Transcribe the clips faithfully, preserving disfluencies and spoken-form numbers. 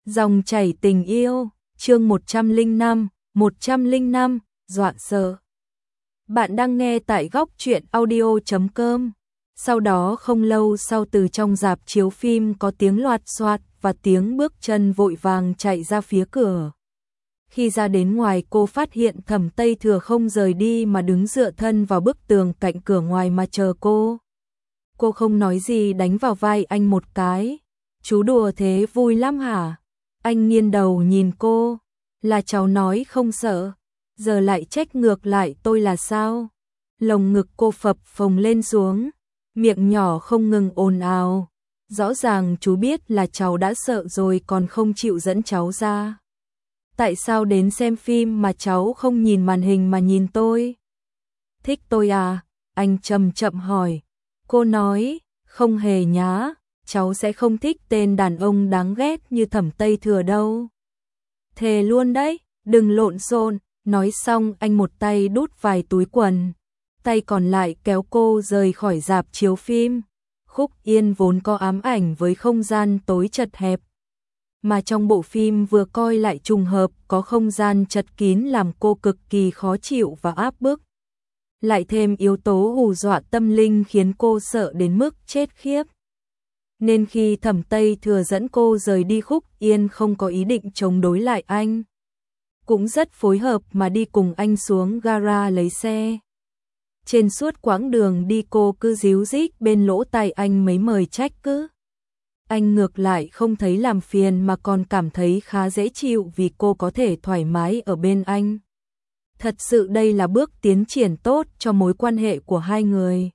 Dòng chảy tình yêu, chương một trăm lẻ năm, một trăm lẻ năm, dọa sợ. Bạn đang nghe tại góc truyện audio chấm com. Sau đó không lâu sau, từ trong rạp chiếu phim có tiếng loạt xoạt và tiếng bước chân vội vàng chạy ra phía cửa. Khi ra đến ngoài, cô phát hiện Thẩm Tây Thừa không rời đi mà đứng dựa thân vào bức tường cạnh cửa ngoài mà chờ cô. Cô không nói gì, đánh vào vai anh một cái. Chú đùa thế vui lắm hả? Anh nghiêng đầu nhìn cô. Là cháu nói không sợ, giờ lại trách ngược lại tôi là sao? Lồng ngực cô phập phồng lên xuống, miệng nhỏ không ngừng ồn ào. Rõ ràng chú biết là cháu đã sợ rồi còn không chịu dẫn cháu ra. Tại sao đến xem phim mà cháu không nhìn màn hình mà nhìn tôi? Thích tôi à? Anh chậm chậm hỏi. Cô nói, không hề nhá, cháu sẽ không thích tên đàn ông đáng ghét như Thẩm Tây Thừa đâu. Thề luôn đấy, đừng lộn xộn. Nói xong anh một tay đút vài túi quần, tay còn lại kéo cô rời khỏi rạp chiếu phim. Khúc Yên vốn có ám ảnh với không gian tối chật hẹp, mà trong bộ phim vừa coi lại trùng hợp có không gian chật kín làm cô cực kỳ khó chịu và áp bức. Lại thêm yếu tố hù dọa tâm linh khiến cô sợ đến mức chết khiếp. Nên khi Thẩm Tây Thừa dẫn cô rời đi, Khúc Yên không có ý định chống đối lại anh. Cũng rất phối hợp mà đi cùng anh xuống gara lấy xe. Trên suốt quãng đường đi cô cứ díu dít bên lỗ tai anh mấy lời trách cứ. Anh ngược lại không thấy làm phiền mà còn cảm thấy khá dễ chịu vì cô có thể thoải mái ở bên anh. Thật sự đây là bước tiến triển tốt cho mối quan hệ của hai người.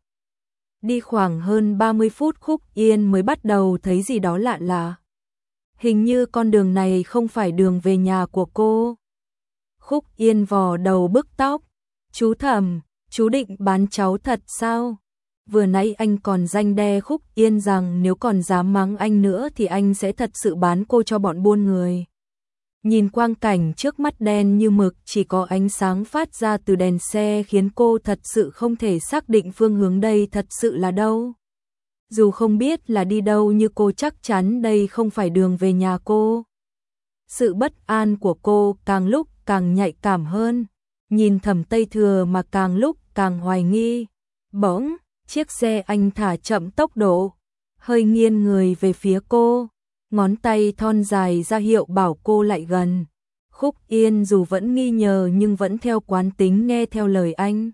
Đi khoảng hơn ba mươi phút, Khúc Yên mới bắt đầu thấy gì đó lạ lạ. Hình như con đường này không phải đường về nhà của cô. Khúc Yên vò đầu bứt tóc. Chú Thẩm, chú định bán cháu thật sao? Vừa nãy anh còn răn đe Khúc Yên rằng nếu còn dám mắng anh nữa thì anh sẽ thật sự bán cô cho bọn buôn người. Nhìn quang cảnh trước mắt đen như mực, chỉ có ánh sáng phát ra từ đèn xe khiến cô thật sự không thể xác định phương hướng đây thật sự là đâu. Dù không biết là đi đâu nhưng cô chắc chắn đây không phải đường về nhà cô. Sự bất an của cô càng lúc càng nhạy cảm hơn, nhìn Thẩm Tây Thừa mà càng lúc càng hoài nghi. Bỗng, chiếc xe anh thả chậm tốc độ, hơi nghiêng người về phía cô, ngón tay thon dài ra hiệu bảo cô lại gần. Khúc Yên dù vẫn nghi ngờ nhưng vẫn theo quán tính nghe theo lời anh.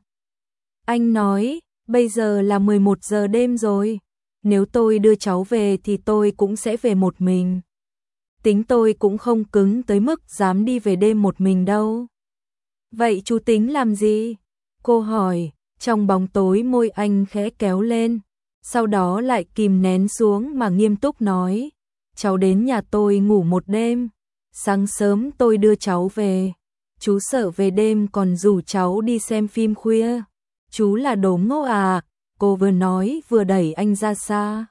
Anh nói, bây giờ là mười một giờ đêm rồi, nếu tôi đưa cháu về thì tôi cũng sẽ về một mình. Tính tôi cũng không cứng tới mức dám đi về đêm một mình đâu. Vậy chú tính làm gì? Cô hỏi, trong bóng tối môi anh khẽ kéo lên, sau đó lại kìm nén xuống mà nghiêm túc nói, cháu đến nhà tôi ngủ một đêm, sáng sớm tôi đưa cháu về. Chú sợ về đêm còn rủ cháu đi xem phim khuya. Chú là đồ ngốc à? Cô vừa nói vừa đẩy anh ra xa.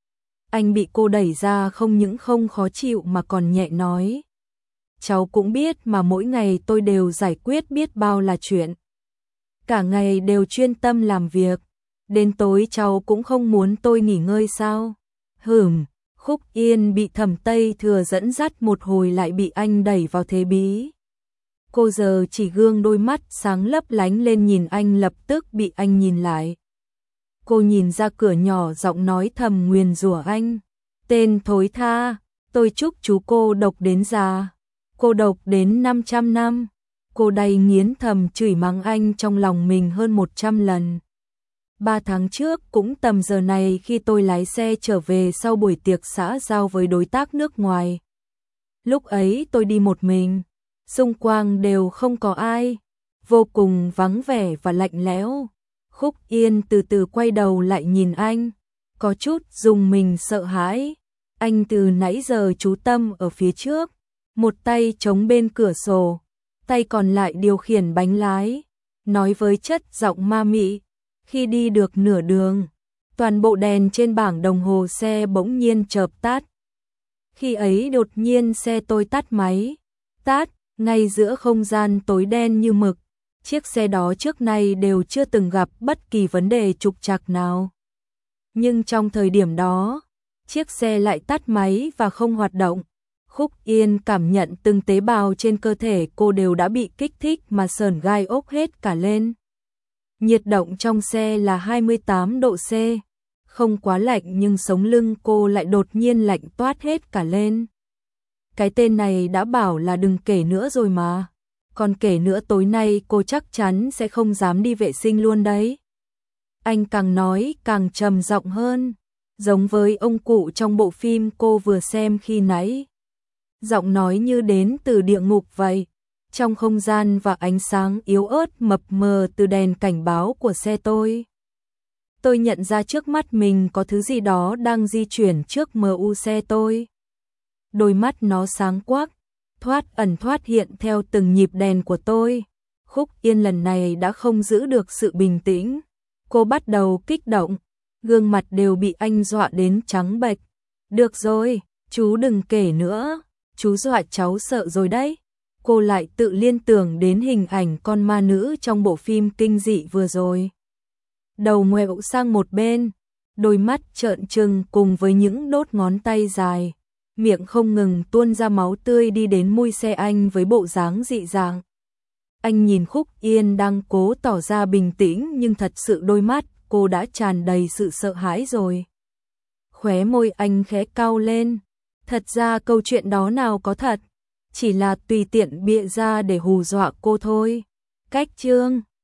Anh bị cô đẩy ra không những không khó chịu mà còn nhẹ nói, cháu cũng biết mà mỗi ngày tôi đều giải quyết biết bao là chuyện. Cả ngày đều chuyên tâm làm việc, đến tối cháu cũng không muốn tôi nghỉ ngơi sao? Hửm. Khúc Yên bị Thẩm Tây Thừa dẫn dắt một hồi lại bị anh đẩy vào thế bí. Cô giờ chỉ gương đôi mắt sáng lấp lánh lên nhìn anh, lập tức bị anh nhìn lại. Cô nhìn ra cửa nhỏ giọng nói thầm nguyền rủa anh. Tên thối tha, tôi chúc chú cô độc đến già. Cô độc đến năm trăm năm. Cô đầy nghiến thầm chửi mắng anh trong lòng mình hơn một trăm lần. Ba tháng trước cũng tầm giờ này khi tôi lái xe trở về sau buổi tiệc xã giao với đối tác nước ngoài. Lúc ấy tôi đi một mình, xung quanh đều không có ai, vô cùng vắng vẻ và lạnh lẽo. Khúc Yên từ từ quay đầu lại nhìn anh, có chút rùng mình sợ hãi. Anh từ nãy giờ chú tâm ở phía trước, một tay chống bên cửa sổ, tay còn lại điều khiển bánh lái, nói với chất giọng ma mị. Khi đi được nửa đường, toàn bộ đèn trên bảng đồng hồ xe bỗng nhiên chợp tắt. Khi ấy đột nhiên xe tôi tắt máy, tắt, ngay giữa không gian tối đen như mực. Chiếc xe đó trước nay đều chưa từng gặp bất kỳ vấn đề trục trặc nào. Nhưng trong thời điểm đó, chiếc xe lại tắt máy và không hoạt động. Khúc Yên cảm nhận từng tế bào trên cơ thể cô đều đã bị kích thích mà sởn gai ốc hết cả lên. Nhiệt độ trong xe là hai mươi tám độ C, không quá lạnh nhưng sống lưng cô lại đột nhiên lạnh toát hết cả lên. Cái tên này đã bảo là đừng kể nữa rồi mà. Còn kể nữa tối nay cô chắc chắn sẽ không dám đi vệ sinh luôn đấy. Anh càng nói càng trầm giọng hơn, giống với ông cụ trong bộ phim cô vừa xem khi nãy. Giọng nói như đến từ địa ngục vậy. Trong không gian và ánh sáng yếu ớt mập mờ từ đèn cảnh báo của xe tôi. Tôi nhận ra trước mắt mình có thứ gì đó đang di chuyển trước em u xe tôi. Đôi mắt nó sáng quắc, thoát ẩn thoát hiện theo từng nhịp đèn của tôi. Khúc Yên lần này đã không giữ được sự bình tĩnh. Cô bắt đầu kích động, gương mặt đều bị anh dọa đến trắng bệch. Được rồi, chú đừng kể nữa, chú dọa cháu sợ rồi đấy. Cô lại tự liên tưởng đến hình ảnh con ma nữ trong bộ phim kinh dị vừa rồi. Đầu ngoẹo sang một bên, đôi mắt trợn trừng cùng với những đốt ngón tay dài. Miệng không ngừng tuôn ra máu tươi đi đến mui xe anh với bộ dáng dị dạng. Anh nhìn Khúc Yên đang cố tỏ ra bình tĩnh nhưng thật sự đôi mắt cô đã tràn đầy sự sợ hãi rồi. Khóe môi anh khẽ cau lên. Thật ra câu chuyện đó nào có thật, chỉ là tùy tiện bịa ra để hù dọa cô thôi. Cách chương